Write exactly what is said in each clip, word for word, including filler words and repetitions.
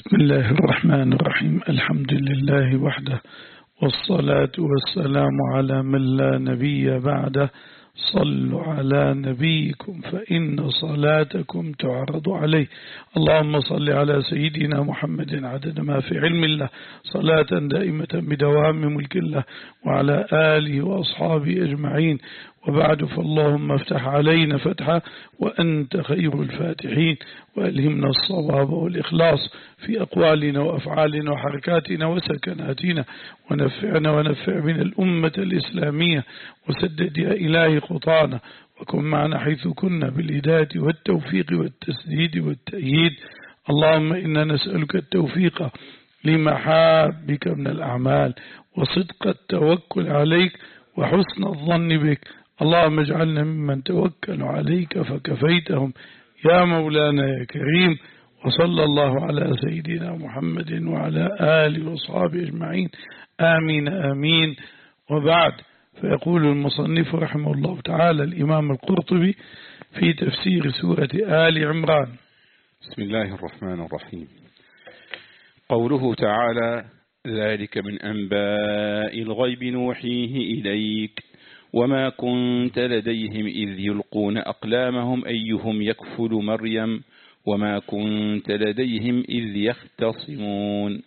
بسم الله الرحمن الرحيم. الحمد لله وحده، والصلاة والسلام على من لا نبي بعده. صلوا على نبيكم فإن صلاتكم تعرض عليه. اللهم صل على سيدنا محمد عدد ما في علم الله، صلاة دائمة بدوام ملك الله، وعلى آله وأصحابه أجمعين. وبعد، فاللهم افتح علينا فتحا وأنت خير الفاتحين، وألهمنا الصواب والإخلاص في أقوالنا وأفعالنا وحركاتنا وسكناتنا، ونفعنا ونفع بنا الأمة الإسلامية، وسدد يا إلهي خطانا، وكن معنا حيث كنا بالهداية والتوفيق والتسديد والتأييد. اللهم إنا نسألك التوفيق لمحابك من الأعمال، وصدق التوكل عليك، وحسن الظن بك. اللهم اجعلنا ممن توكلوا عليك فكفيتهم يا مولانا يا كريم. وصلى الله على سيدنا محمد وعلى آله وصحبه أجمعين، آمين آمين. وبعد، فيقول المصنف رحمه الله تعالى الإمام القرطبي في تفسير سورة آل عمران: بسم الله الرحمن الرحيم. قوله تعالى: ذلك من أنباء الغيب نوحيه إليك وما كنت لديهم إذ يلقون أقلامهم أيهم يكفل مريم وما كنت لديهم إذ يختصمون.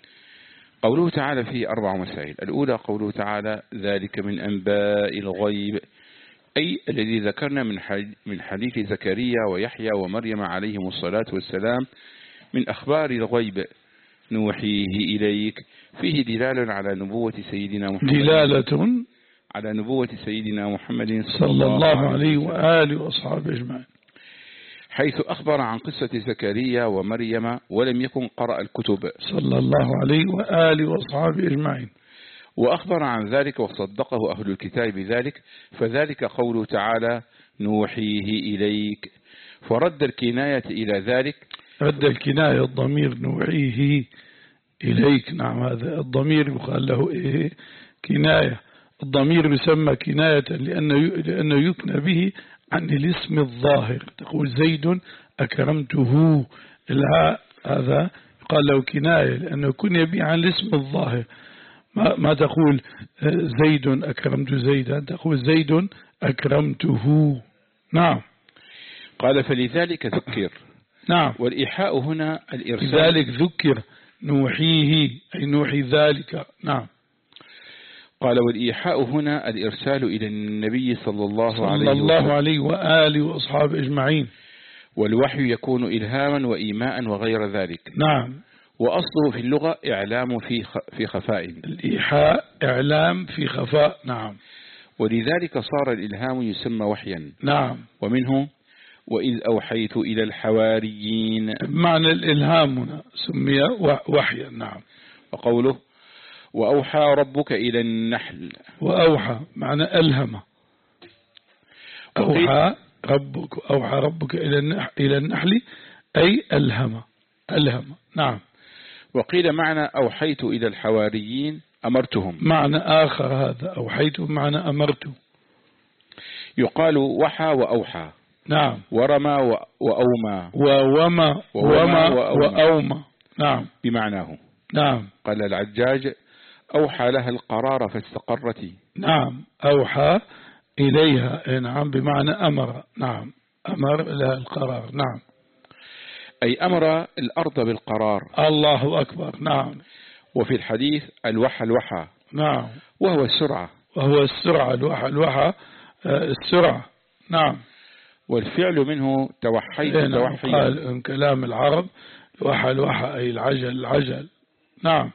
قوله تعالى فيه أربع مسائل. الأولى قوله تعالى: ذلك من أنباء الغيب، أي الذي ذكرنا من حديث زكريا ويحيى ومريم عليهم الصلاة والسلام من أخبار الغيب نوحيه إليك، فيه دلالة على نبوة سيدنا محمد دلالة على نبوة سيدنا محمد صلى الله عليه وآله وأصحابه أجمعين، حيث أخبر عن قصة زكريا ومريم ولم يكن قرأ الكتب صلى الله عليه وآله وأصحابه أجمعين، وأخبر عن ذلك وصدقه أهل الكتاب بذلك، فذلك قوله تعالى: نوحيه إليك، فرد الكناية إلى ذلك. رد الكناية الضمير نوحيه إليك. نعم، هذا الضمير يقال له إيه؟ كناية. الضمير يسمى كناية لأنه لأنه يكنى به عن الاسم الظاهر. تقول زيد أكرمته، الهاء هذا يقال له كناية لأنه كني به عن الاسم الظاهر. ما, ما تقول زيد أكرمت زيدا، تقول زيد أكرمته. نعم. قال: فلذلك ذكر. نعم. والإيحاء هنا الإرسال. لذلك ذكر نوحيه، أي نوحي ذلك. نعم. قال: والإيحاء هنا الإرسال إلى النبي صلى الله عليه صلى الله وسلم عليه وآله وأصحابه أجمعين. والوحي يكون إلهاما وإيماء وغير ذلك. نعم. وأصله في اللغة إعلام في في خفاء. الإيحاء إعلام في خفاء. نعم. ولذلك صار الإلهام يسمى وحيا. نعم. ومنه: وإذ أوحيت إلى الحواريين، معنى الإلهام هنا سمي وحيا. نعم. وقوله: وأوحى ربك إلى النحل. وأوحى معنى ألهم. أوحى ربك أوحى ربك إلى إلى النحل أي ألهم ألهم. نعم. وقيل معنى أوحيت إلى الحواريين أمرتهم. معنى آخر هذا أوحيت معنى أمرت. يقال وحى وأوحى. نعم. ورمى وأومى وومى وومى وأومى. نعم. بمعناه. نعم. قال العجاج: أوحى لها القرار فاستقرت. نعم. أوحى إليها. نعم، بمعنى أمر. نعم، أمر لها القرار. نعم. أي أمر الأرض بالقرار. الله أكبر. نعم. وفي الحديث: الوحى الوحى. نعم. وهو السرعة. وهو السرعة. الوحى الوحى السرعة. نعم. والفعل منه توحيت توحيا. قال كلام العرب: الوحى الوحى أي العجل العجل. نعم.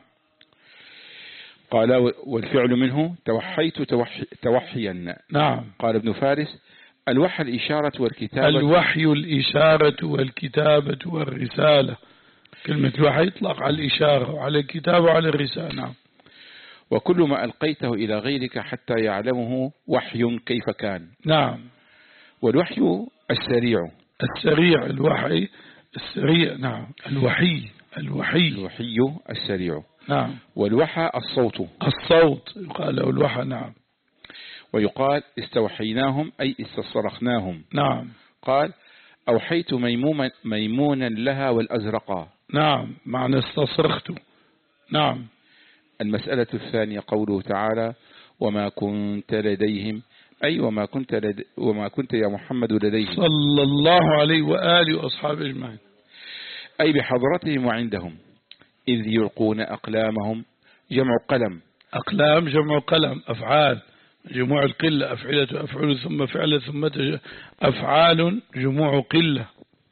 قال: والفعل منه توحيت توحي توحيا. نعم. قال ابن فارس: الوحي الإشارة والكتابة. الوحي الإشارة والكتابة والرسالة. كلمة الوحي يطلق على الإشارة وعلى الكتابة وعلى الرسالة. نعم. وكل ما ألقيته إلى غيرك حتى يعلمه وحي كيف كان. نعم. والوحي السريع. السريع الوحي السريع. نعم. الوحي الوحي الوحي السريع. نعم. والوحى الصوت. الصوت يقال له الوحى. نعم. ويقال: استوحيناهم أي استصرخناهم. نعم. قال: أوحيت ميمونا لها والأزرقا. نعم معنى استصرخت. نعم. المسألة الثانية قوله تعالى وما كنت لديهم، أي وما كنت, لد... وما كنت يا محمد لديهم صلى الله عليه وآله وأصحابه أجمعين، أي بحضرتهم وعندهم إذ يلقون أقلامهم، جمع قلم. أقلام جمع قلم، أفعال جموع القلة، أفعلة أفعل ثم فعل ثم أفعال جموع قلة.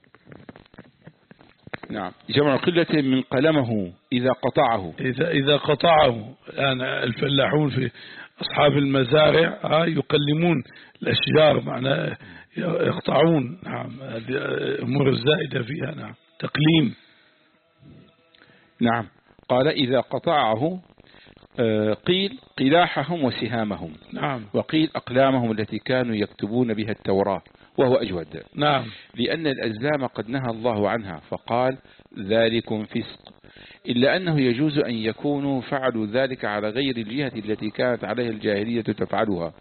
نعم جمع قلة من قلمه إذا قطعه، إذا إذا قطعه. الآن الفلاحون في أصحاب المزارع يقلمون الأشجار، معناه يقطعون. نعم هذه أمور الزائدة فيها. نعم تقليم. نعم قال إذا قطعه، قيل قلاحهم وسهامهم، نعم، وقيل أقلامهم التي كانوا يكتبون بها التوراة، وهو أجود. نعم، لأن الأزلام قد نهى الله عنها فقال ذلكم فسق، إلا أنه يجوز أن يكونوا فعلوا ذلك على غير الجهة التي كانت عليها الجاهلية تفعلها.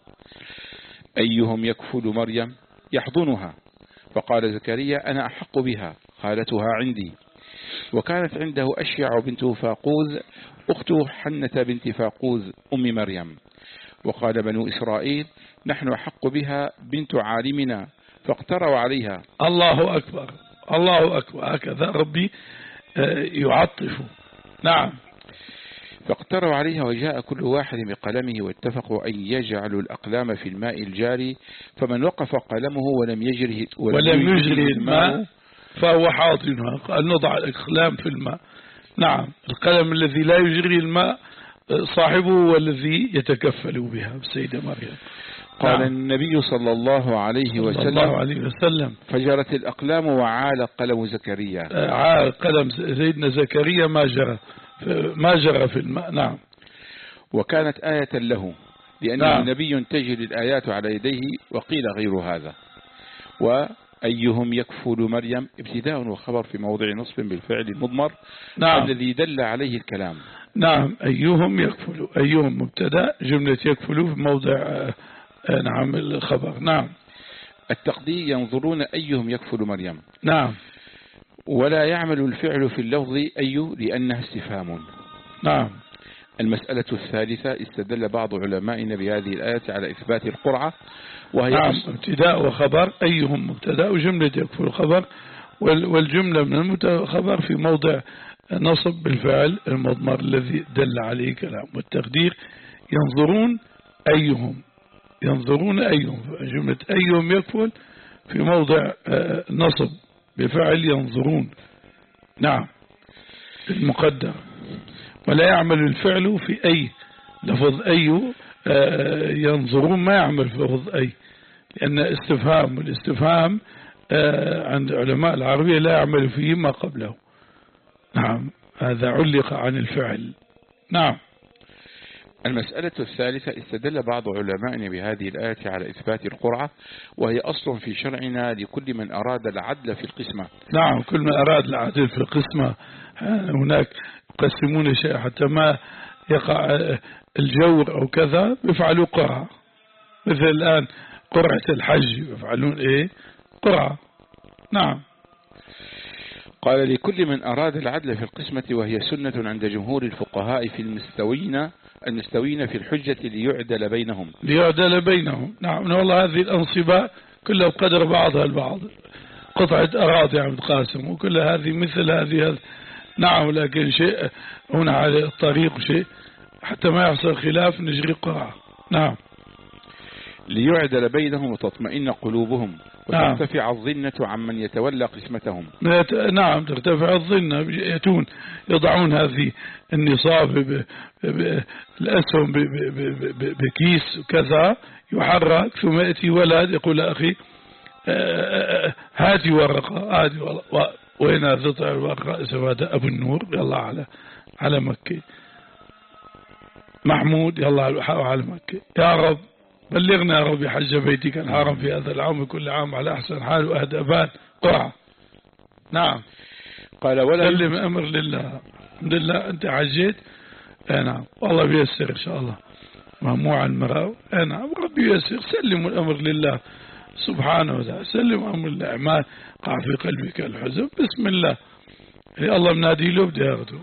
أيهم يكفل مريم يحضنها، فقال زكريا أنا أحق بها خالتها عندي. وكانت عنده أشيع بنت فاقوز أخت حنة بنت فاقوز أم مريم. وقال بنو إسرائيل نحن أحق بها بنت عالمنا فاقتروا عليها. الله أكبر، الله أكبر، هكذا ربي يعطف. نعم فاقتروا عليها وجاء كل واحد بقلمه واتفقوا أن يجعلوا الأقلام في الماء الجاري، فمن وقف قلمه ولم يجري ولم يجري الماء فهو حاضنها. قال نضع الأقلام في الماء. نعم القلم الذي لا يجري الماء صاحبه والذي يتكفل بها السيدة مريم. قال نعم. النبي صلى الله عليه وسلم, صلى الله عليه وسلم فجرت الأقلام وعال قلم زكريا. عال قلم سيدنا زكريا ما جرى ما جرى في الماء. نعم. وكانت آية له لأنه نعم. نبي تجري الآيات على يديه، وقيل غير هذا. وأيهم يكفل مريم ابتداء وخبر في موضع نصب بالفعل المضمر. نعم. الذي دل عليه الكلام. نعم أيهم يكفل، أيهم مبتدا، جملة يكفل في موضع نعم الخبر. نعم. التقدير ينظرون أيهم يكفل مريم. نعم. ولا يعمل الفعل في اللفظ أي لأنها استفهام. نعم. المسألة الثالثة استدل بعض علمائنا بهذه الآية على إثبات القرعة، وهي نعم ابتداء وخبر، أيهم مبتدا وجملة يكفل خبر، والجملة من المبتدا خبر في موضع نصب بالفعل المضمر الذي دل عليه كلام. والتقدير ينظرون أيهم، ينظرون أيهم، جملة أيهم يكفل في موضع نصب بفعل ينظرون. نعم المقدر. ولا يعمل الفعل في أي، لفظ أي ينظرون ما يعمل في لفظ أي، لأن استفهام، والاستفهام عند علماء العربية لا يعمل فيه ما قبله. نعم هذا علق عن الفعل. نعم. المسألة الثالثة استدل بعض علمائنا بهذه الآية على إثبات القرعة، وهي أصل في شرعنا لكل من أراد العدل في القسمة. نعم كل من أراد العدل في القسمة. هناك يقسمون شيء حتى ما يقع الجور أو كذا بيفعلوا قرعة، مثل الآن قرعة الحج يفعلون إيه قرعة. نعم. قال لكل من أراد العدل في القسمة، وهي سنة عند جمهور الفقهاء في المستوين المستوين في الحجة ليعدل بينهم ليعدل بينهم. نعم والله هذه الأنصبة كلها بقدر بعضها البعض، قطعة أراضي عم تقاسم وكل هذه مثل هذه. نعم لكن شيء هنا على الطريق شيء حتى ما يحصل خلاف نجري قرعة. نعم. ليعدل بينهم وتطمئن قلوبهم وترتفع الظنة عمن يتولى قسمتهم. نعم ترتفع الظنة، يأتون يضعون هذه النصاب بالأسهم بكيس كذا يحرك، ثم يأتي ولد يقول أخي هاتي ورقة، هاتي ورقة، وين تطلع الورقة؟ سواد أبو النور يلا على على مكة، محمود يلا على مكة، يا رب بلغنا يا رب حج بيتك الحرام في هذا العام كل عام على أحسن حال وأهدى بال قرعة. نعم. قال ولا سلم أمر لله. الحمد لله أنت حجيت. نعم والله بيسر إن شاء الله، ممنوع المرأة. نعم ربي يسر، سلموا الأمر لله سبحانه وتعالى، سلم أمر الأعمال، قع في قلبك الحزن بسم الله. يعني الله منادي له بده ياخده،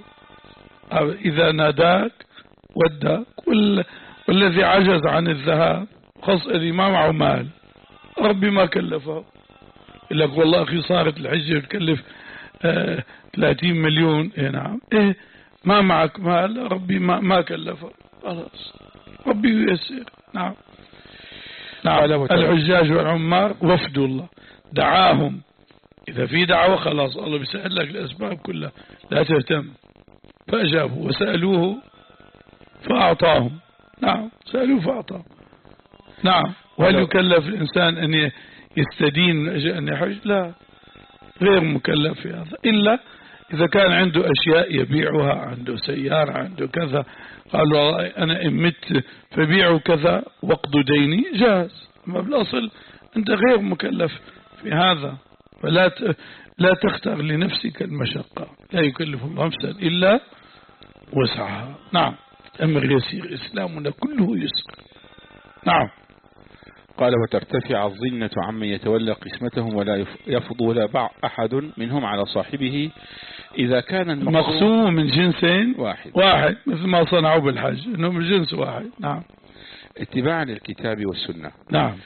إذا ناداك وداك. والذي عجز عن الذهاب خاص الذي ما معه مال ربي ما كلفه، يقول لك والله أخي صارت الحجة تكلف آه ثلاثين مليون. إيه نعم، إيه ما معك مال ربي ما, ما كلفه، خلاص ربي ييسر. نعم نعم. الحجاج والعمار وفد الله دعاهم، إذا في دعوة خلاص الله بيسأل لك الأسباب كلها، لا تهتم. فأجابوا وسألوه فأعطاهم. نعم سألوه فأعطاهم. نعم. وهل يكلف الإنسان أن يستدين من أجل أن يحج؟ لا، غير مكلف في هذا، إلا إذا كان عنده أشياء يبيعها، عنده سيارة، عنده كذا، قالوا أنا إن مت فبيعوا كذا وقضوا ديني، جاز. أما بالأصل أنت غير مكلف في هذا، فلا لا تختار لنفسك المشقة، لا يكلف الله نفسا إلا وسعها. نعم. أمر يسير، إسلامنا كله يسر. نعم. قال وترتفع الظنة عمن يتولى قسمتهم ولا يفضل بعض أحد منهم على صاحبه إذا كان المقسوم من جنسين واحد واحد مثل ما صنعوا بالحج، إنه من جنس واحد. نعم. اتباعا للكتاب والسنة. نعم.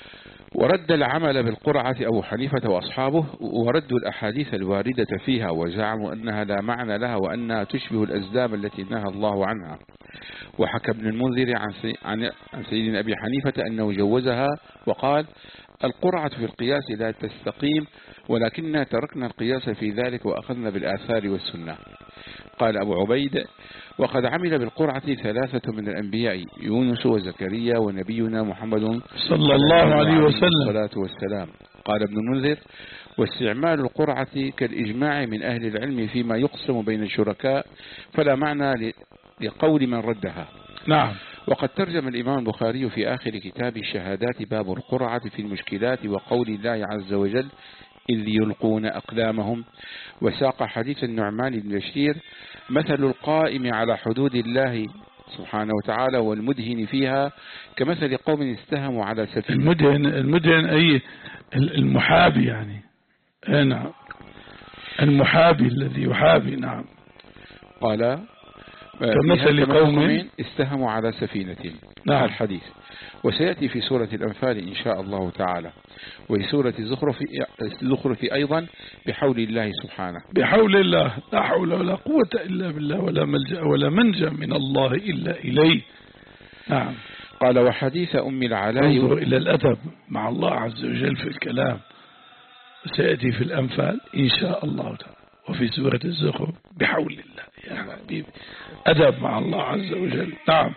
ورد العمل بالقرعة أبو حنيفة وأصحابه، وردوا الأحاديث الواردة فيها وزعموا أنها لا معنى لها وأنها تشبه الأزلام التي نهى الله عنها. وحكى ابن المنذر عن, سي... عن... عن سيدنا أبي حنيفة أنه جوزها وقال القرعة في القياس لا تستقيم، ولكننا تركنا القياس في ذلك وأخذنا بالآثار والسنة. قال أبو عبيد وقد عمل بالقرعة ثلاثة من الأنبياء، يونس وزكريا ونبينا محمد صلى الله عليه وسلم الصلاة والسلام. قال ابن المنذر واستعمال القرعة كالإجماع من أهل العلم فيما يقسم بين الشركاء، فلا معنى لقول من ردها. نعم. وقد ترجم الإمام البخاري في آخر كتاب الشهادات باب القرعة في المشكلات وقول الله عز وجل إذ يلقون أقلامهم، وساق حديث النعمان بن بشير مثل القائم على حدود الله سبحانه وتعالى والمدهن فيها كمثل قوم استهموا على سفينة. المدهن المدهن أي المحابي يعني. نعم المحابي الذي يحابي. نعم. قال كمثل قوم استهموا على سفينة. نعم. الحديث وسيأتي في سورة الأنفال إن شاء الله تعالى، وفي سورة الزخرف أيضا بحول الله سبحانه. بحول الله، لا حول ولا قوة إلا بالله، ولا ملجأ ولا منجا من الله إلا إليه. نعم. قال وحديث أم العلاء، انظر إلى الأدب مع الله عز وجل في الكلام، سيأتي في الأنفال إن شاء الله تعالى، وفي سورة الزخرف بحول الله. يا حبيبي أدب مع الله عز وجل. نعم.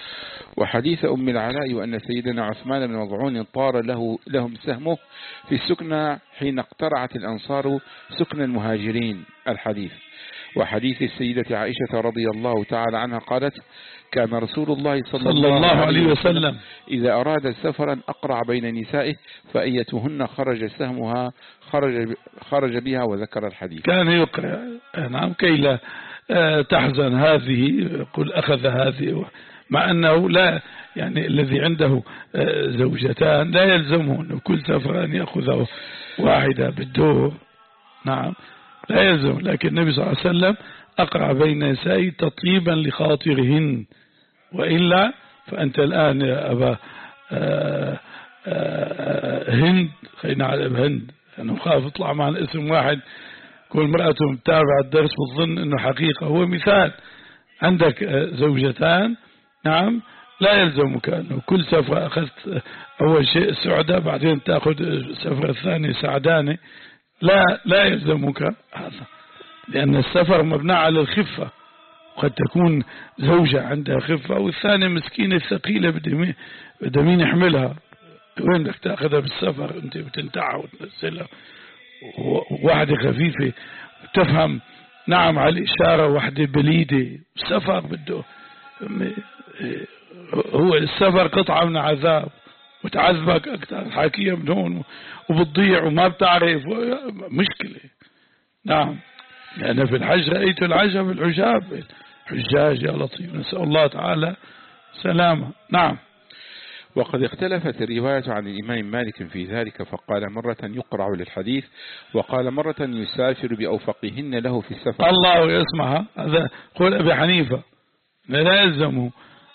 وحديث أم العلاء وأن سيدنا عثمان بن مظعون طار له لهم سهمه في السكنى حين اقترعت الأنصار سكن المهاجرين. الحديث. وحديث السيدة عائشة رضي الله تعالى عنها قالت كان رسول الله صلى, صلى الله عليه وسلم إذا أراد سفرا أقرع بين نسائه فأيتهن خرج سهمها خرج, خرج بها، وذكر الحديث. كان يقرأ. نعم. كي لا تحزن هذه قل أخذ هذه، مع أنه لا يعني الذي عنده زوجتان لا يلزمه أنه كل سفر أن يأخذ واحدة بالدور. نعم لا يلزم، لكن النبي صلى الله عليه وسلم أقرع بين نسائه تطيبا لخاطرهن، وإلا فأنت الآن يا أبا آآ آآ هند، خلينا على أبا هند، أنا خاف يطلع مع الاسم واحد كل امرأته متابعة الدرس وتظن أنه حقيقة. هو مثال، عندك زوجتان نعم لا يلزمك أنه كل سفرة أخذت أول شيء سعدة بعدين تأخذ السفرة الثانية سعدانة، لا لا يلزمك هذا، لأن السفر مبنى على الخفة، وقد تكون زوجة عندها خفة والثانية مسكينة ثقيلة بدها مين يحملها، وين بدك تأخذها بالسفر أنت بتنتعها وتنزلها، واحدة خفيفة تفهم نعم على الإشارة، واحدة بليدة. السفر بده هو السفر قطعة من عذاب وتعذبك أكثر، حاكية من هون وبتضيع وما بتعرف، مشكلة. نعم. لأن في الحج رأيت العجب العجاب، حجاج يا لطيف، نسأل الله تعالى سلامة. نعم. وقد اختلفت الرواية عن الإمام مالك في ذلك، فقال مرة يقرع للحديث، وقال مرة يسافر بأوفقهن له في السفر. الله يسمعها. هذا قول أبي حنيفة لا يلزمه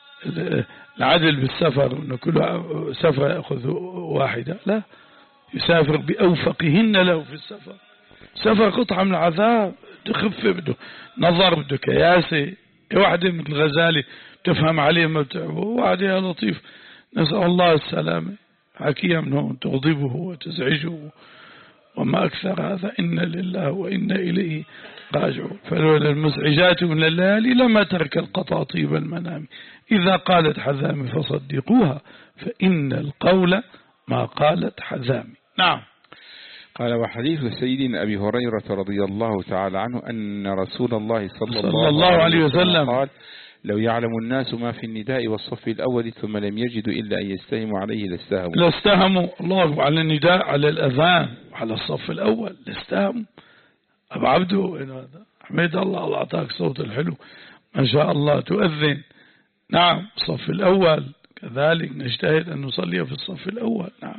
العدل بالسفر، أن كل سفر يأخذ واحدة، لا، يسافر بأوفقهن له في السفر. سفر قطعة من العذاب، تخف بده نظر، بده كياسة، واحدة مثل الغزالي تفهم عليه ما بتعبه، واحدة يا لطيف نسأل الله السلامة، حكية منه تغضبه وتزعجه وما أكثر هذا. إن لله وإنا إليه راجعون. فلولا المزعجات من الليالي لما ترك القطاطيب المنام، إذا قالت حذامي فصدقوها فإن القول ما قالت حذامي. نعم. قال وحديث سيدنا أبي هريرة رضي الله تعالى عنه أن رسول الله صلى, صلى الله, الله عليه وسلم قال لو يعلم الناس ما في النداء والصف الأول ثم لم يجدوا إلا أن يستهموا عليه لاستهموا. لاستهموا الله على النداء، على الأذان، على الصف الأول، لاستهموا. أبو عبده حميد الله، الله أعطاك صوت الحلو ما شاء الله تؤذن. نعم. الصف الأول كذلك نجتهد أن نصلي في الصف الأول. نعم.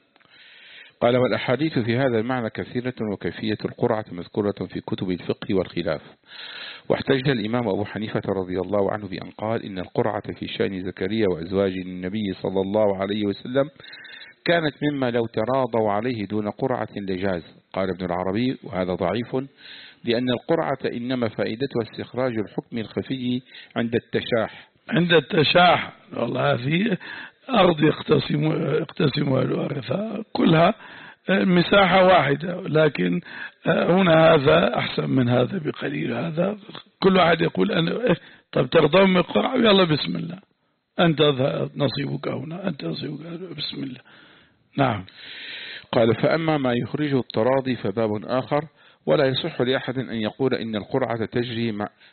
قال والأحاديث في هذا المعنى كثيرة، وكيفية القرعة مذكورة في كتب الفقه والخلاف. واحتج الإمام أبو حنيفة رضي الله عنه بأن قال إن القرعة في شأن زكريا وأزواج النبي صلى الله عليه وسلم كانت مما لو تراضوا عليه دون قرعة لجاز. قال ابن العربي وهذا ضعيف، لأن القرعة إنما فائدتها استخراج الحكم الخفي عند التشاح. عند التشاح والله في أرض يقتسم يقتسمها الوارثة كلها مساحة واحدة، لكن هنا هذا أحسن من هذا بقليل. هذا كل واحد يقول أنا طب ترضون من القرعة، يلا بسم الله، أنت نصيبك هنا، أنت نصيبك هنا، بسم الله. نعم. قال فأما ما يخرجه التراضي فباب آخر، ولا يصح لأحد أن يقول إن القرعة تجري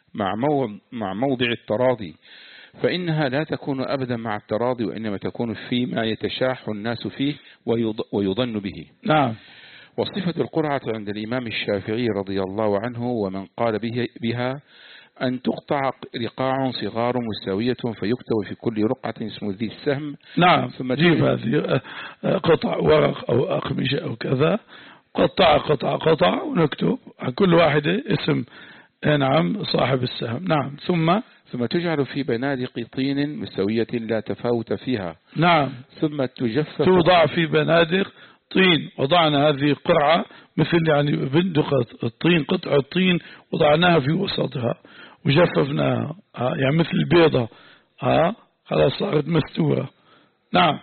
مع موضع التراضي، فإنها لا تكون أبدا مع التراضي، وإنما تكون فيما يتشاح الناس فيه ويظن به. نعم. وصفة القرعة عند الإمام الشافعي رضي الله عنه ومن قال بها أن تقطع رقاع صغار مساوية فيكتب في كل رقعة اسم ذي السهم. نعم. ثم جيب هذه قطع ورق أو أقمشة أو كذا، قطع قطع قطع ونكتب كل واحدة اسم نعم صاحب السهم. نعم. ثم ثم تجعل في بنادق طين مساوية لا تفاوت فيها. نعم. ثم تجفف، توضع في بنادق طين. وضعنا هذه قرعة مثل يعني بندقة الطين، قطعة طين وضعناها في وسطها وجففناها يعني مثل البيضة، ها خلاص صارت مستورة. نعم.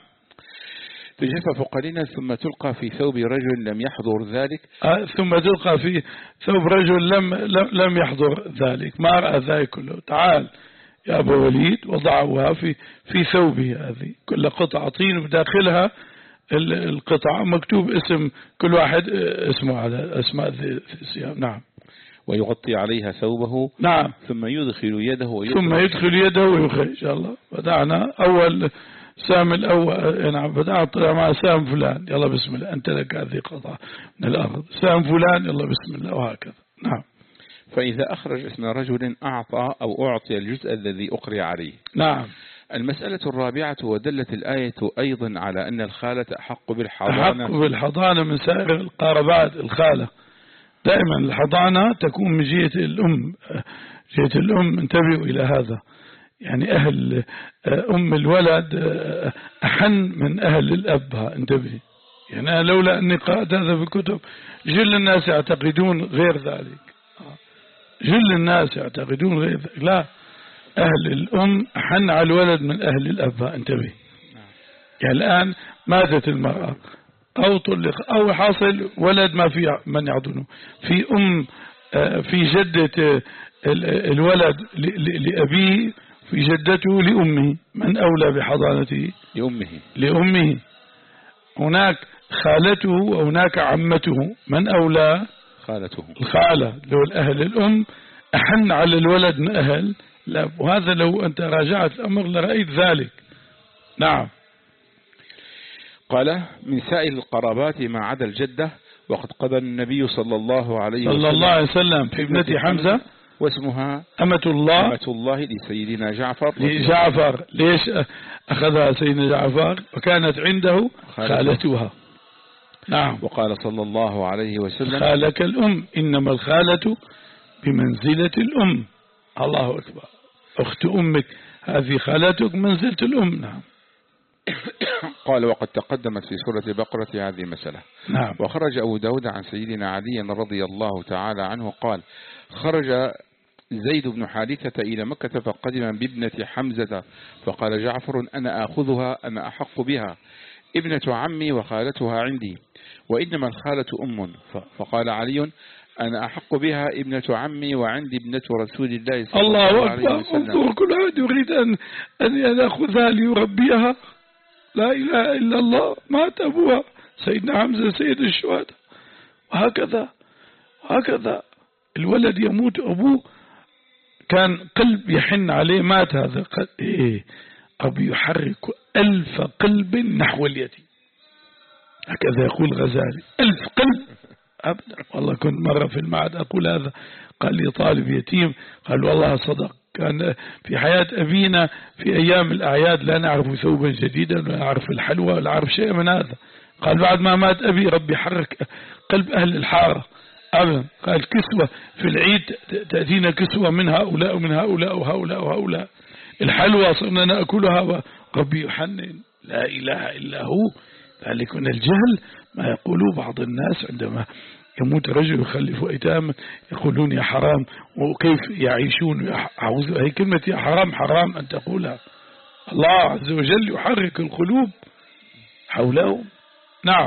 تجفف قليلا ثم تلقى في ثوب رجل لم يحضر ذلك. آه ثم تلقى في ثوب رجل لم لم لم يحضر ذلك، ما رأى ذلك كله. تعال يا أبو وليد، وضعوها في في ثوبه هذه كل قطعة طين بداخلها القطعة مكتوب اسم كل واحد اسمه على اسماء الثياب. نعم. ويغطي عليها ثوبه. نعم. ثم يدخل يده ثم يدخل يده ويخرج. إن شاء الله بدأنا أول سام الأول. نعم. بدأنا مع سام فلان، يلا بسم الله، أنت لك هذه قطعة من الأرض. سام فلان، يلا بسم الله، وهكذا. نعم. فإذا أخرج اسم رجل أعطى أو أعطي الجزء الذي أقري عليه. نعم. المسألة الرابعة، ودلت الآية أيضا على أن الخالة أحق بالحضانة أحق بالحضانة من سائر القرابات. الخالة دائما الحضانة تكون من جهة الأم، جهة الأم. انتبهوا إلى هذا، يعني أهل أم الولد أحن من أهل الأب. انتبه، يعني لولا أني قرأت هذا في الكتب جل الناس يعتقدون غير ذلك، جل الناس يعتقدون غير ذلك. لا، أهل الأم أحن على الولد من أهل الأب. انتبه، يعني الآن ماتت المرأة أو طلق أو حاصل ولد ما في من يعضنه، في أم في جدة الولد لأبيه، في جدته لأمه، من أولى بحضانته؟ لأمه. لأمه. هناك خالته وهناك عمته، من أولى؟ خالته. الخالة لو الأهل الأم أحن على الولد من أهل لا. وهذا لو أنت راجعت الأمر لرأيت ذلك. نعم. قال من سائر القرابات ما عدا الجدة، وقد قضى النبي صلى الله عليه وسلم صلى الله عليه وسلم في ابنة حمزة واسمها أمة الله أمة الله لسيدنا جعفر. لجعفر. ليش أخذها سيدنا جعفر؟ وكانت عنده خالتها. نعم. وقال صلى الله عليه وسلم خالك الأم، إنما الخالة بمنزلة الأم. الله أكبر. أخت أمك هذه خالتك منزلة الأم. نعم. قال وقد تقدمت في سورة البقرة هذه المسألة. نعم. وخرج أبو داود عن سيدنا علي رضي الله تعالى عنه قال خرج زيد بن حارثة إلى مكة فقدم بابنة حمزة فقال جعفر أنا آخذها أنا أحق بها، ابنة عمي وخالتها عندي، وإنما الخالة أم. فقال علي أنا أحق بها ابنة عمي وعندي ابنة رسول الله صلى الله, الله عليه وسلم. انظر كل واحد يريد أن أن يأخذها ليربيها. لا إله إلا الله. مات أبوها سيدنا حمزة سيد الشهداء. وهكذا وهكذا الولد يموت أبوه كان قلب يحن عليه، مات هذا إيه أبي يحرك ألف قلب نحو اليتيم. هكذا يقول غزالي ألف قلب أبدا. والله كنت مرة في المعهد أقول هذا، قال لي طالب يتيم قال والله صدق، كان في حياة أبينا في أيام الأعياد لا نعرف ثوبا جديدا ولا نعرف الحلوى ولا نعرف شيء من هذا. قال بعد ما مات أبي ربي حرك قلب أهل الحارة أبدا. قال كسوة في العيد تأتينا كسوة من هؤلاء ومن هؤلاء وهؤلاء وهؤلاء، الحلوى صرنا نأكلها وربي يحنن. لا إله إلا هو. ذلك من الجهل ما يقوله بعض الناس عندما يموت رجل يخلف أيتام يقولون يا حرام وكيف يعيشون. أعوذ، هي كلمة يا حرام حرام أن تقولها. الله عز وجل يحرك القلوب حولهم. نعم.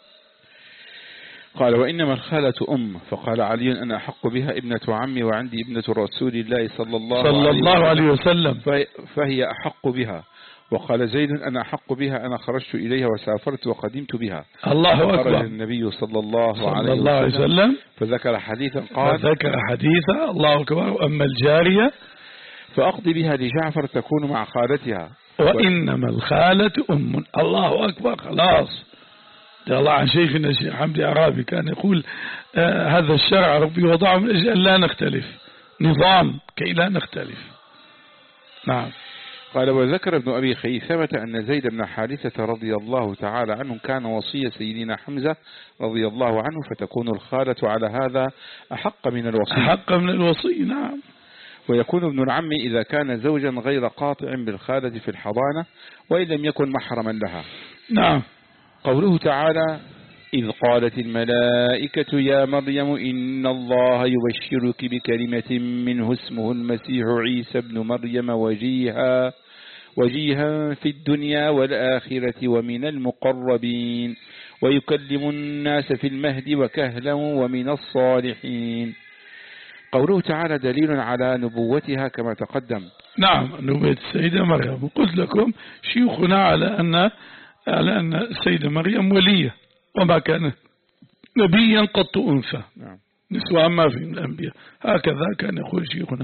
قال وإنما الخالة أم. فقال علي أنا أحق بها ابنة عمي وعندي ابنة رسول الله صلى الله, صلى الله عليه وسلم فهي أحق بها. وقال زيد أنا أحق بها أنا خرجت إليها وسافرت وقدمت بها. الله أكبر. خرج النبي صلى الله صلى عليه الله عليه وسلم فذكر حديثا قال فذكر حديثا الله أكبر. أما الجارية فأقضي بها لجعفر تكون مع خالتها وإنما الخالة أم. الله أكبر. خلاص. الله عن شيخنا الشيخ حمدي عرابي كان يقول آه هذا الشرع ربي وضعه من أجل أن لا نختلف، نظام كي لا نختلف. نعم. قال وذكر ابن أبي خيثمة أن زيد بن حارثة رضي الله تعالى عنه كان وصي سيدنا حمزة رضي الله عنه، فتكون الخالة على هذا أحق من الوصي. أحق من الوصي. نعم. ويكون ابن العم إذا كان زوجا غير قاطع بالخالة في الحضانة وإن لم يكن محرما لها. نعم. قوله تعالى إذ قالت الملائكة يا مريم إن الله يبشرك بكلمة منه اسمه المسيح عيسى بن مريم وجيها وجيها في الدنيا والآخرة ومن المقربين ويكلم الناس في المهد وكهلا ومن الصالحين. قوله تعالى دليل على نبوتها كما تقدم. نعم. نبوة السيدة مريم. قلت لكم شيوخنا على أن على أن السيدة مريم ولية وما كان نبيا قط أنثى. نعم. نسوى ما في الأنبياء. هكذا كان يقول شيخنا.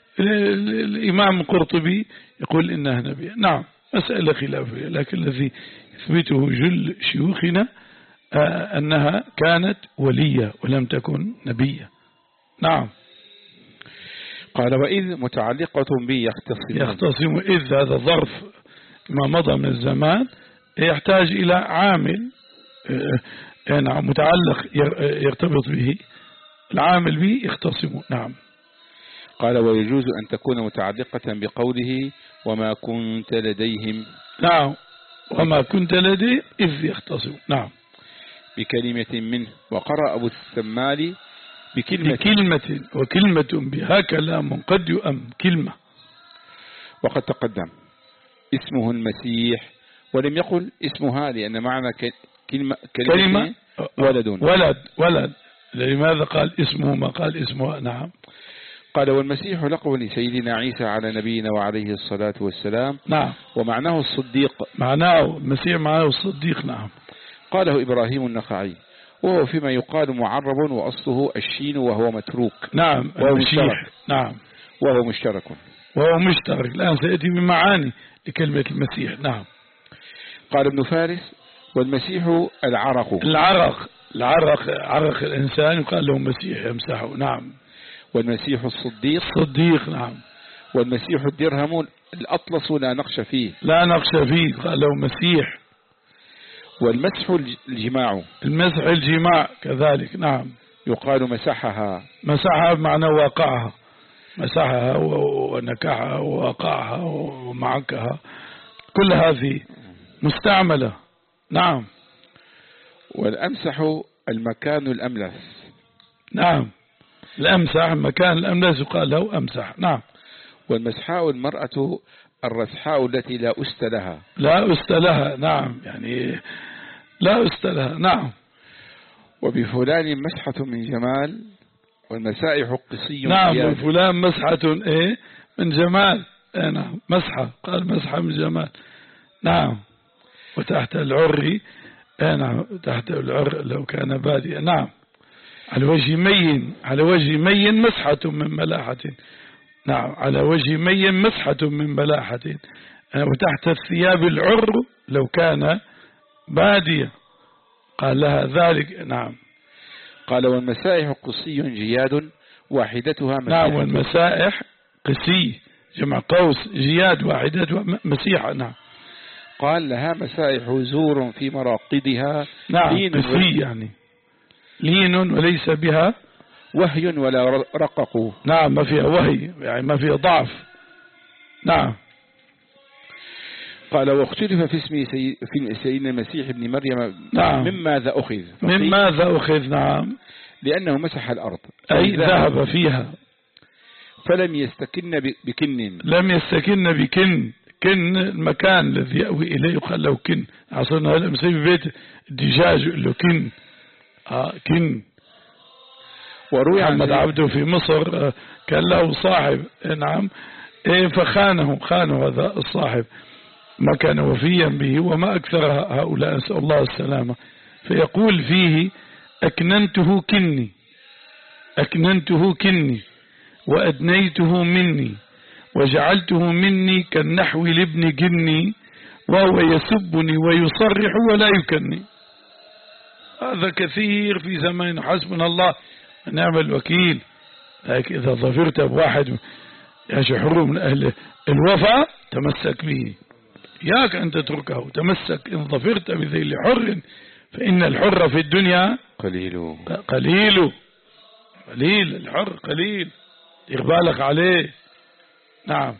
الإمام القرطبي يقول إنها نبية. نعم. مسألة خلافية، لكن الذي يثبته جل شيوخنا أنها كانت ولية ولم تكن نبية. نعم. قال وإذ متعلقة به يختصم. يختصم إذ هذا ظرف ما مضى من الزمان يحتاج إلى عامل يعني متعلق يرتبط به، العامل به يختصم. نعم. قال ويجوز أن تكون متعلقة بقوله وما كنت لديهم. نعم. وما كنت لديهم إذ يختصم. نعم. بكلمة منه. وقرأ أبو السمالي بكلمة, بكلمة وكلمة بها كلام قد يؤم. كلمة. وقد تقدم اسمه المسيح ولم يقل اسمها لأن معنى كلمة, كلمة, كلمة ولد ولد ولد لماذا قال اسمه ما قال اسمها. نعم. قال والمسيح لقب لسيدنا عيسى على نبينا وعليه الصلاة والسلام. نعم. ومعناه الصديق. معناه المسيح معناه الصديق. نعم. قاله إبراهيم النخعي وهو فيما يقال معرب وأصله الشين وهو متروك. نعم. وهو مشترك. نعم. وهو مشترك. وهو مشترك. الآن سيأتي بمعاني لكلمة المسيح. نعم. قال ابن فارس والمسيح العرق. العرق العرق عرق الإنسان يقال له مسيح يمسحه. نعم. والمسيح الصديق صديق نعم. والمسيح الدرهم الأطلس لا نقش فيه لا نقش فيه قال له مسيح. والمسح الجماع المسح الجماع كذلك نعم. يقال مسحها مسحها بمعنى وقعها، مسحها ونكحها ووقعها ومعكها، كل هذه مستعملة نعم. والأمسح المكان الأملس نعم، الأمسح مكان الأملس يقال له أمسح نعم. والمسحاء المرأة الرسحاء التي لا أست لها لا أست لها نعم، يعني لا أست لها نعم. وبفلان مسحة من جمال والمسائح قصي نعم. وفلان مسحة إيه من جمال إيه نعم، مسحة قال مسحة من جمال نعم. وتحت العر إيه نعم، تحت العر لو كان بادئا نعم. على وجه مين، على وجه مين مسحة من ملاحة نعم، على وجه مين مسحة من ملاحة. وتحت الثياب العر لو كان باديا قال لها ذلك نعم. قال والمسائح قصي جياد واحدتها مسيحة. نعم، والمسائح قسي جمع قوس، جياد واحدتها مسيحة نعم. قال لها مسائح زور في مراقدها نعم، قسي يعني لين وليس بها وهي ولا رقق. نعم، ما فيها وهي يعني ما فيها ضعف نعم. قال واختلف في اسم سي... في سيدنا المسيح ابن مريم نعم. من ماذا أخذ من ماذا أخذ نعم، لأنه مسح الأرض أي ذهب فيها فلم يستكن بكن. لم يستكن بكن، كن المكان الذي يأوي إليه يقال له كن. عصرنا هذا مسيب بيت الدجاج يقول له كن آه كن. وروي عن محمد عبده في مصر كان له صاحب نعم إيه فخانه، خانه هذا الصاحب ما كان وفيا به وما أكثر هؤلاء نسأل الله السلامة. فيقول فيه أكننته كني، أكننته كني وأدنيته مني وجعلته مني كالنحو لابن جني وهو يسبني ويصرح ولا يكني. هذا كثير في زمان، حسبنا الله ونعم الوكيل. لكن إذا ظفرت بواحد يشحر من أهل الوفاء تمسك به، إياك أن تتركه، تمسك إن ظفرت بذيل حر فإن الحر في الدنيا قليل قليل قليل الحر قليل إقبالك عليه نعم.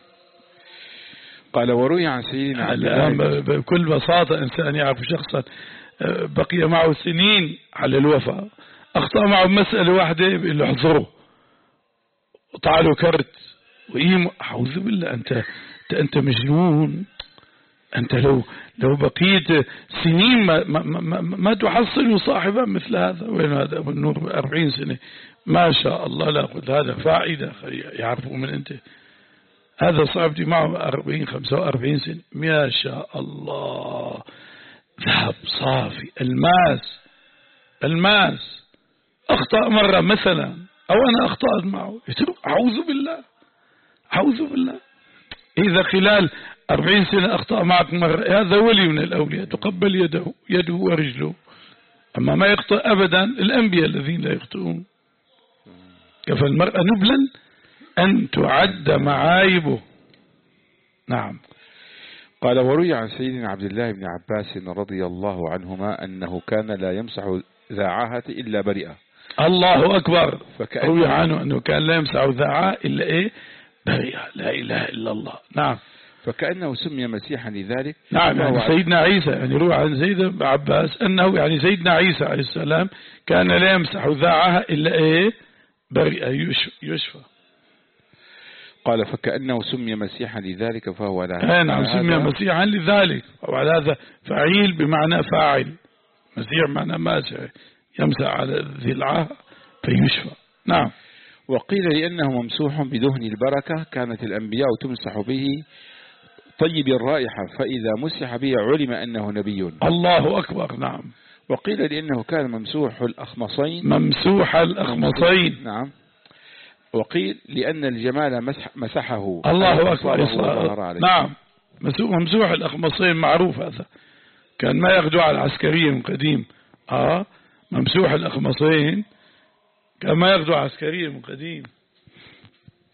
قال وروي عن سيدنا الآن بكل بساطة إنسان يعرف شخصا بقي معه سنين على الوفاء، أخطأ معه مسألة واحدة يقول له احذره وطع له كرت وإيم، أعوذ بالله أنت أنت مجنون. أنت لو لو بقيت سنين ما ما ما, ما تحصل صاحبا مثل هذا. وين هذا أبو النور أربعين سنة ما شاء الله، لا قلت هذا فائدة يعرفوا من أنت. هذا صاحبتي معه أربعين خمسة وأربعين سنة ما شاء الله، ذهب صافي الماس الماس. أخطأ مرة مثلا أو أنا أخطأت معه أعوذ بالله أعوذ بالله. إذا خلال أربعين سنة أخطأ معك مرة هذا ولي من الأولياء تقبل يده يده ورجله. أما ما يخطئ أبدا الأنبياء الذين لا يخطئون. كفى المرأة نبلا أن تعد معايبه نعم. قال وروي عن سيدنا عبد الله بن عباس رضي الله عنهما أنه كان لا يمسح ذا عاهة إلا بريئة. الله أكبر. روي عنه أنه كان لا يمسح ذا عاهة إلا إيه بريئة، لا إله إلا الله نعم. فكأنه سمي مسيحا لذلك. نعم يعني سيدنا عيسى يعني روى عن سيدنا بن عباس أنه يعني سيدنا عيسى عليه السلام كان لا يمسح ذاعها إلا إيه بريئة يشفى. قال فكأنه سمي مسيحا لذلك فهو على نعم سمي مسيحا لذلك، وعلى هذا فعيل بمعنى فاعل، مسيح معنى ماسح يمسح على ذي العاهة فيشفى نعم. وقيل لأنه ممسوح بدهن البركة كانت الأنبياء تمسح به طيب الرائحة فإذا مسح به علم أنه نبي. الله أكبر نعم. وقيل لأنه كان ممسوح الأخمصين ممسوح الأخمصين نعم. وقيل لأن الجمال مسح مسحه. الله أكبر نعم. ممسوح الأخمصين معروف هذا، كان ما يغدو على العسكرية من قديم. آه ممسوح الأخمصين كان ما يغدو على العسكرية من قديم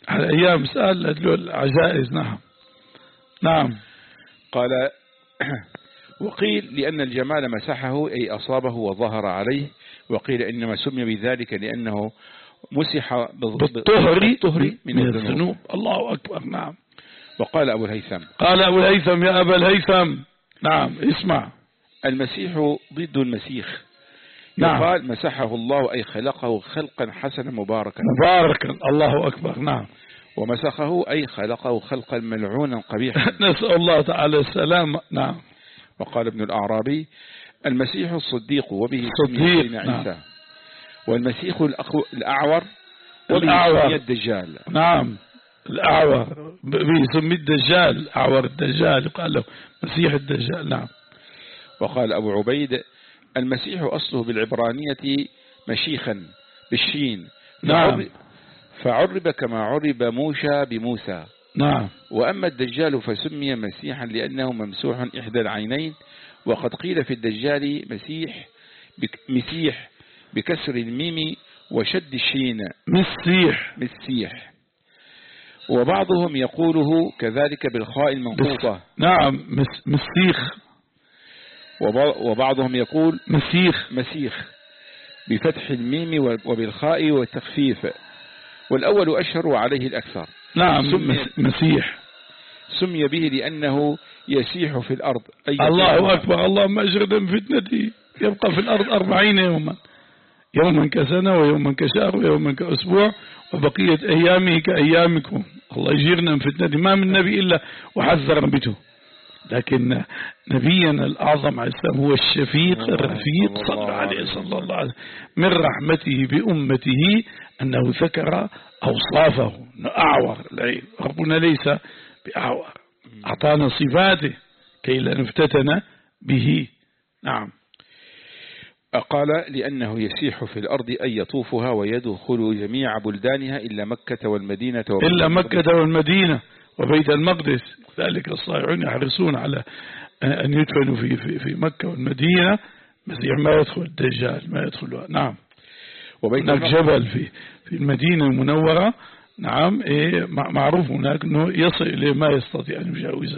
على أيام سأل العجائز. نعم نعم. قال وقيل لأن الجمال مسحه أي أصابه وظهر عليه، وقيل إنما سمي بذلك لأنه مسح بالطهر من الذنوب. الله أكبر. نعم. وقال أبو الهيثم قال أبو الهيثم يا أبا الهيثم. نعم اسمع. المسيح ضد المسيخ. نعم. يقال مسحه الله أي خلقه خلقا حسنا مباركا. مباركا. الله أكبر. نعم. ومسخه أي خلقه خلقا ملعونا قبيحا. نسأل الله تعالى السلام. نعم. وقال ابن الأعرابي المسيح الصديق وبه سمي سيدنا عيسى. نعم. والمسيح الأعور وبه سمي الدجال. نعم. الأعور به سمي الدجال. أعور الدجال قال له مسيح الدجال. نعم. وقال أبو عبيد المسيح أصله بالعبرانية مشيخا بالشين. نعم. فعرب كما عرب موشى بموسى. نعم. وأما الدجال فسمي مسيحا لأنه ممسوح إحدى العينين، وقد قيل في الدجال مسيح مسيح بكسر الميم وشد الشين مسيح مسيح. وبعضهم يقوله كذلك بالخاء المنقوطة. نعم مسيخ. وبعضهم يقول مسيخ مسيخ بفتح الميم وبالخاء والتخفيف، والأول أشهر وعليه الأكثر. نعم سمي مسيح. سمي به لأنه يسيح في الأرض. أي الله أكبر. اللهم أجرنا من فتنته. يبقى في الأرض أربعين يوما، يوما كسنة ويوما كشهر ويوما كأسبوع وبقية أيامه كأيامكم. الله يجيرنا من فتنته. ما من نبي إلا وحذر بته، لكن نبينا الأعظم عليه السلام هو الشفيق الرفيق صلى الله عليه صلى الله عليه من رحمته بأمته أنه ذكر أوصافه أعور العين. ربنا ليس بأعور، أعطانا صفاته كي لا نفتتن به. نعم. قال لأنه يسيح في الأرض أي يطوفها ويدخل جميع بلدانها إلا مكة والمدينة إلا مكة والمدينة وبيت المقدس. ذلك الصائعون يحرصون على أن يدفنوا في, في, في مكة والمدينة. مسيح ما يدخل الدجال ما يدخلها. نعم. وبيت هناك جبل في في المدينة المنورة. نعم. إيه معروف هناك أنه يصل إليه ما يستطيع أن يجاوزه.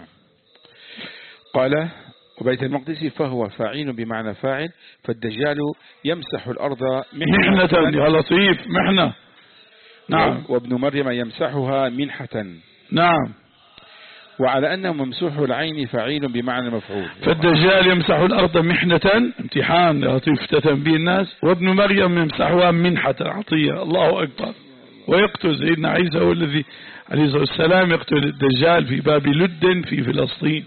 قال وبيت المقدس فهو فاعل بمعنى فاعل، فالدجال يمسح الأرض محنة. يا لطيف محنة. نعم. وابن مريم يمسحها منحة. نعم. وعلى أنه ممسوح العين فعيل بمعنى مفعول. فالدجال يمسح الأرض محنة امتحان يفتتن به الناس، وابن مريم يمسحها منحة عطية. الله أكبر. ويقتل سيدنا عيسى هو الذي عليه الصلاة والسلام يقتل الدجال في باب لد في فلسطين.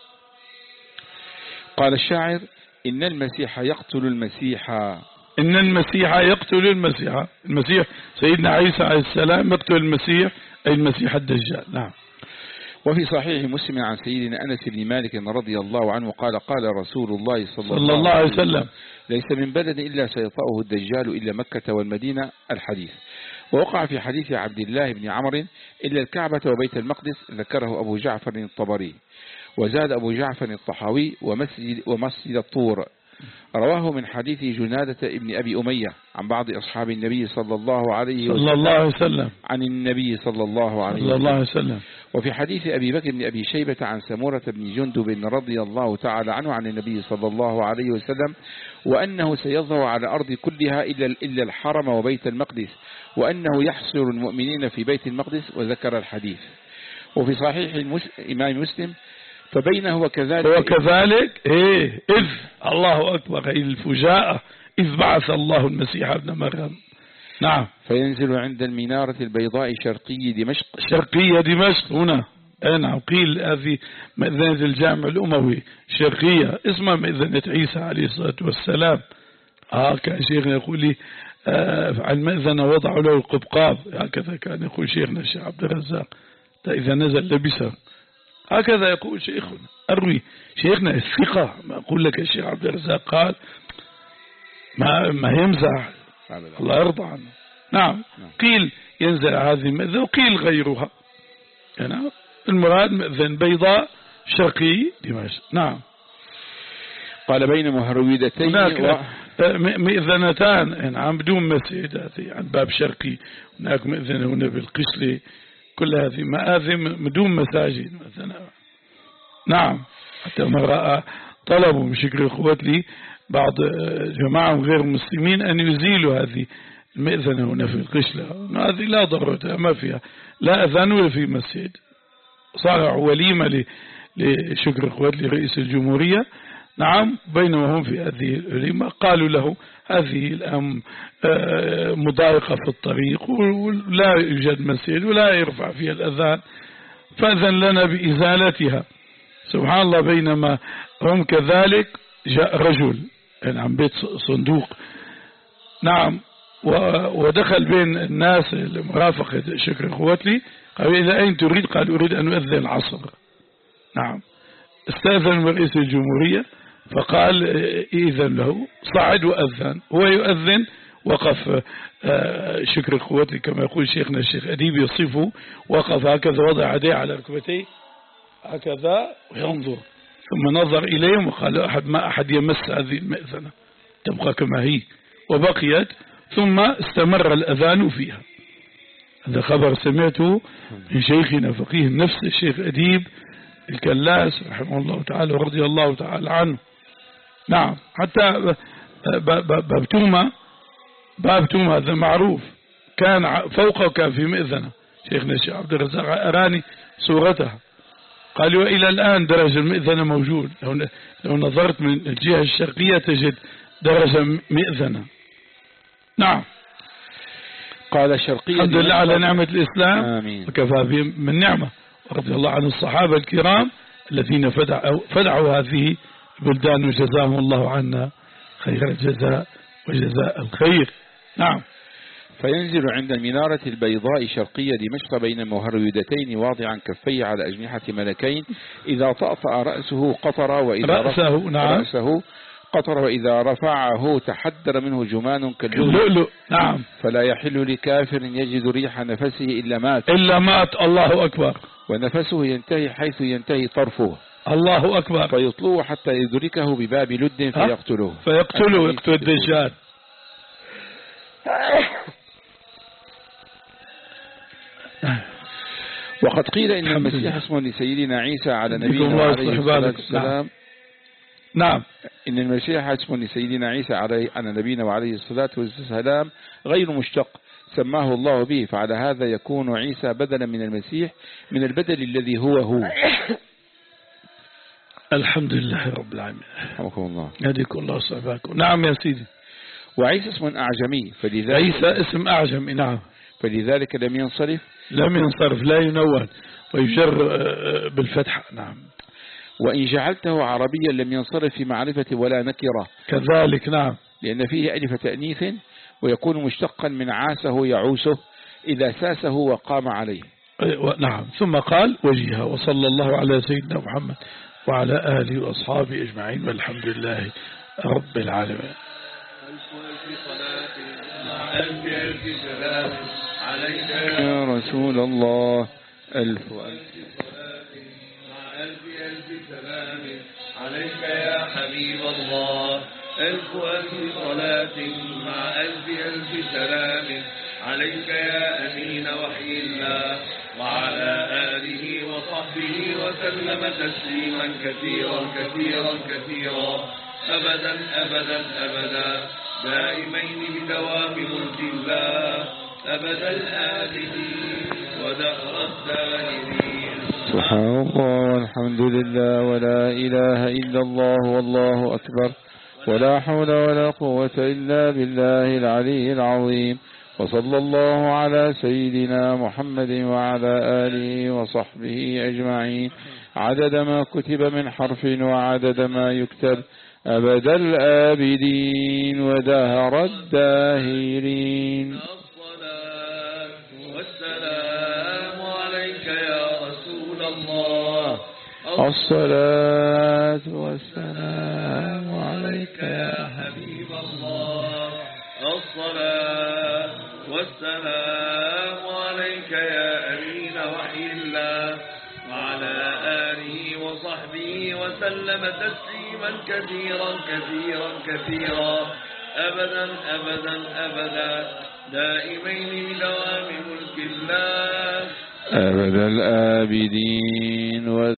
قال الشاعر إن المسيح يقتل المسيح. إن المسيح يقتل المسيح. المسيح سيدنا عيسى عليه السلام يقتل المسيح أي المسيح الدجال. نعم. وفي صحيح مسلم عن سيدنا أنس بن مالك رضي الله عنه قال قال رسول الله صلى, صلى الله عليه وسلم ليس من بلد إلا سيطأه الدجال إلا مكة والمدينة. الحديث. ووقع في حديث عبد الله بن عمرو إلا الكعبة وبيت المقدس، ذكره أبو جعفر الطبري. وزاد أبو جعفر الطحاوي ومسجد, ومسجد الطور. رواه من حديث جنادة ابن أبي أمية عن بعض أصحاب النبي صلى الله عليه وسلم, صلى الله عليه وسلم عن النبي صلى الله عليه صلى الله عليه وسلم. وفي حديث أبي بكر بن أبي شيبة عن سمورة بن جندب رضي الله تعالى عنه عن النبي صلى الله عليه وسلم وأنه سيظهر على الأرض كلها إلا إلا الحرم وبيت المقدس، وأنه يحصر المؤمنين في بيت المقدس، وذكر الحديث. وفي صحيح الإمام مسلم فبينه وكذلك وكذلك إيه إذ الله أكبر أي الفجاءة إذ بعث الله المسيح ابن مريم. نعم. فينزل عند المنارة البيضاء شرقي دمشق. شرقية دمشق هنا. نعم. قيل هذه مئذنة الجامع الأموي شرقية اسمها مئذنة عيسى عليه الصلاة والسلام. آه كان شيخنا يقول لي آه على المئذنة وضعوا له القبقاب، هكذا كان يقول شيخنا الشيخ عبد الرزاق إذا نزل لبسه، هكذا يقول شيخنا. أروي شيخنا الثقة ما أقول لك الشيخ عبد الرزاق قال ما ما يمزح الله يرضى عنه. نعم. قيل ينزل هذه المئذنة وقيل غيرها. يعني المراد مئذن بيضاء شرقي دمشق. نعم. قال بين مهرويدتين و... مئذنتان نعم بدون مسجد، هذه عن باب شرقي، هناك مئذنة هنا بالقشلة، كل هذه مآذن بدون مساجد مثلا. نعم حتى مرة طلبوا من شكر إخوات لي بعض جماعة غير مسلمين أن يزيلوا هذه المئذنة هنا في القشلة، هذه لا ضرورة ما فيها لا أذان ولا في مسجد. صاروا وليمة لشكر إخوات لرئيس الجمهورية، نعم، بينما هم في هذه الوليمة قالوا له هذه الأم مضايقة في الطريق ولا يوجد مسجد ولا يرفع فيها الأذان، فأذن لنا بإزالتها. سبحان الله، بينما هم كذلك جاء رجل عن بيت صندوق، نعم، ودخل بين الناس المرافقة شكر إخوتي، قال إلى أين تريد؟ قال أريد أن أؤذن العصر. نعم، استأذن رئيس الجمهورية فقال إذن له، صعد وأذن، هو يؤذن، وقف شكر إخوتي كما يقول شيخنا الشيخ أديب يصفه، وقف هكذا وضع يديه على ركبتيه هكذا وينظر، ثم نظر إليهم وقال أحد ما أحد يمس هذه المئذنة، تبقى كما هي، وبقيت، ثم استمر الأذان فيها. هذا خبر سمعته من شيخنا فقيه النفس الشيخ أديب الكلاس رحمه الله تعالى ورضي الله تعالى عنه. نعم، حتى باب توما، باب توما هذا معروف، كان فوقه كان في مئذنة، شيخنا الشيخ عبد الرزاق أراني صورتها، قالوا إلى الآن درج المئذنة موجود، لو نظرت من الجهة الشرقية تجد درج مئذنة. نعم، قال الشرقية الحمد لله على نعمة الإسلام، آمين، وكفى بهم من نعمة، رضي الله عن الصحابة الكرام الذين فدعوا, فدعوا هذه البلدان، وجزاهم الله عنا خير الجزاء وجزاء الخير. نعم. فينزل عند المنارة البيضاء شرقية دمشق بين المهرويدتين واضعا كفيه على أجنحة ملكين، إذا طأطأ رأسه قطر، وإذا رأسه, نعم. رأسه قطر، وإذا رفعه تحدر منه جمان كاللؤلؤ. نعم. فلا يحل لكافر يجد ريح نفسه إلا مات إلا مات. الله أكبر. ونفسه ينتهي حيث ينتهي طرفه. الله أكبر. فيطلوه حتى يدركه بباب لد فيقتله فيقتله يقتل الدجال. وقد قيل إن المسيح اسمه لسيدنا عيسى على نبينا عليه الصلاة والسلام. نعم. إن المسيح اسمه لسيدنا عيسى على نبينا وعليه الصلاة والسلام غير مشتق سماه الله به، فعلى هذا يكون عيسى بدلا من المسيح من البدل الذي هو هو. الحمد لله رب العالمين. رحمكم الله. يهديكم الله وصحبكم. نعم يا سيدي. وعيسى اسم أعجمي، فلذلك عيسى اسم أعجمي. نعم. فلذلك لم ينصرف لم ينصرف لا ينون ويجر بالفتحة. نعم. وإن جعلته عربيا لم ينصرف في معرفة ولا نكرة كذلك. نعم. لأن فيه ألف تأنيث، ويكون مشتقا من عاسه يعوسه إذا ساسه وقام عليه. نعم. ثم قال وجيها، وصلى الله على سيدنا محمد وعلى آله وأصحابه أجمعين، والحمد لله رب العالمين. يا رسول الله ألف ألف ألف ألف سلام عليك يا حبيب الله، ألف ألف صلاة مع ألف ألف سلام عليك يا أمين وحي الله، وعلى آله وصحبه وسلم تسليما كثيرا كثيرا كثيرا أبدا أبدا أبدا دائمين بدوام ملك الله أبد الآبدين ودهر الدائمين. سبحان الله والحمد لله ولا إله إلا الله والله أكبر، ولا حول ولا قوة إلا بالله العلي العظيم. وصلى الله على سيدنا محمد وعلى آله وصحبه أجمعين، عدد ما كتب من حرف وعدد ما يكتب أبد الآبدين ودهر الداهرين. الصلاة والسلام عليك يا رسول الله، الصلاة والسلام عليك يا حبيب الله، الصلاة والسلام عليك يا أمين وحي الله، وعلى آله وصحبه وسلم تسليما كثيرا كثيرا كثيرا أبدا أبدا أبدا دائمين بدوام ملك الله أبد الآبدين.